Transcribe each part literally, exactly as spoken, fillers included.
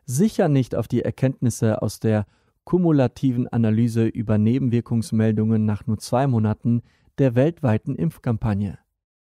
Sicher nicht auf die Erkenntnisse aus der kumulativen Analyse über Nebenwirkungsmeldungen nach nur zwei Monaten der weltweiten Impfkampagne.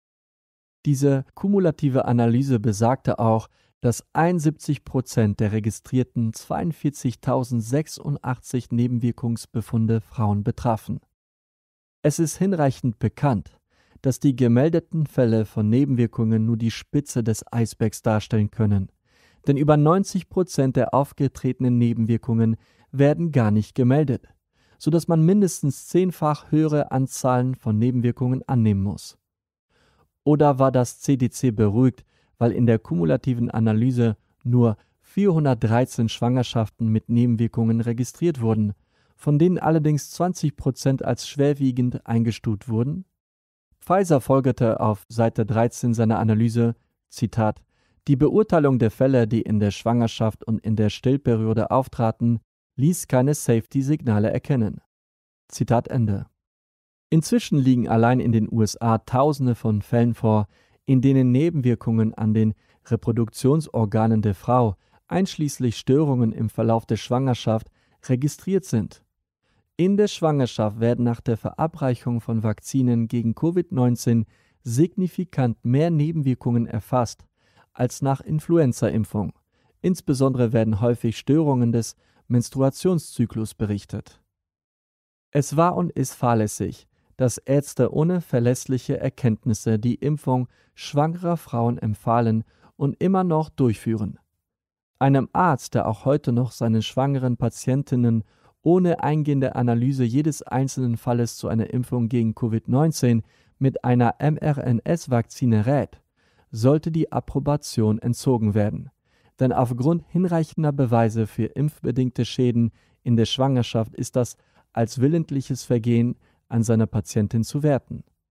Diese kumulative Analyse besagte auch, dass einundsiebzig Prozent der registrierten zweiundvierzigtausendsechsundachtzig Nebenwirkungsbefunde Frauen betrafen. Es ist hinreichend bekannt, dass die gemeldeten Fälle von Nebenwirkungen nur die Spitze des Eisbergs darstellen können, denn über neunzig Prozent der aufgetretenen Nebenwirkungen werden gar nicht gemeldet, sodass man mindestens zehnfach höhere Anzahlen von Nebenwirkungen annehmen muss. Oder war das C D C beruhigt, weil in der kumulativen Analyse nur vierhundertdreizehn Schwangerschaften mit Nebenwirkungen registriert wurden, von denen allerdings zwanzig Prozent als schwerwiegend eingestuft wurden? Pfizer folgerte auf Seite dreizehn seiner Analyse, Zitat, die Beurteilung der Fälle, die in der Schwangerschaft und in der Stillperiode auftraten, ließ keine Safety-Signale erkennen. Zitat Ende. Inzwischen liegen allein in den U S A Tausende von Fällen vor, in denen Nebenwirkungen an den Reproduktionsorganen der Frau, einschließlich Störungen im Verlauf der Schwangerschaft, registriert sind. In der Schwangerschaft werden nach der Verabreichung von Vakzinen gegen Covid neunzehn signifikant mehr Nebenwirkungen erfasst als nach Influenza-Impfung. Insbesondere werden häufig Störungen des Menstruationszyklus berichtet. Es war und ist fahrlässig, dass Ärzte ohne verlässliche Erkenntnisse die Impfung schwangerer Frauen empfahlen und immer noch durchführen. Einem Arzt, der auch heute noch seinen schwangeren Patientinnen ohne eingehende Analyse jedes einzelnen Falles zu einer Impfung gegen Covid neunzehn mit einer M R N S-Vakzine rät, sollte die Approbation entzogen werden. Denn aufgrund hinreichender Beweise für impfbedingte Schäden in der Schwangerschaft ist das als willentliches Vergehen an seiner Patientin zu werten.